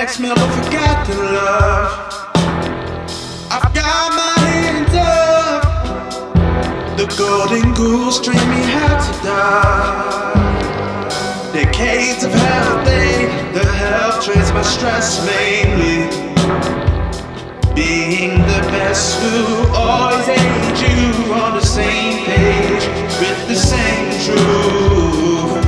ask me, don't forget to love. I've got my hands up. The golden goose dream me had to die. Decades of helping, the help trades my stress mainly. Being the best who always aid you on the same page with the same truth.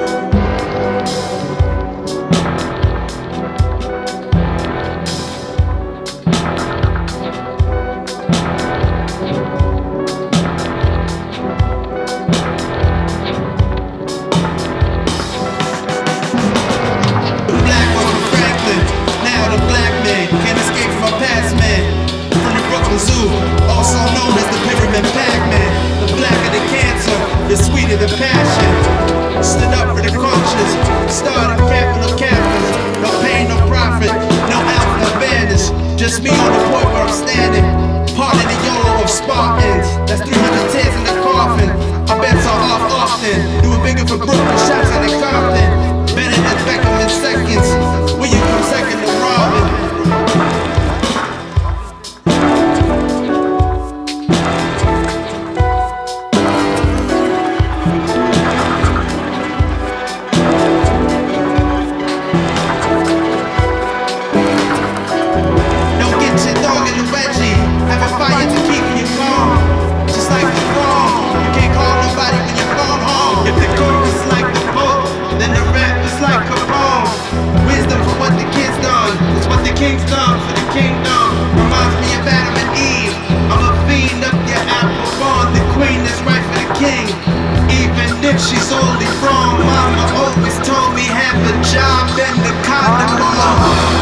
Zoo, also known as the Pyramid Pac-Man. The blacker the cancer, the sweeter the passion. Stood up for the conscious, started capital captains. No pain, no profit, no alpha banners. Just me on the point where I'm standing. Part of the YOLO of Spartans. That's 300 tears in the coffin. Our bets are off often. Do it bigger for Brooklyn, shots at the Compton. Better than Beckham in seconds. When you come second to Robin. King's done for the kingdom. Reminds me of Adam and Eve. I'm a fiend up your apple farm. The queen is right for the king. Even if she's only wrong, mama always told me have a job and the condom on.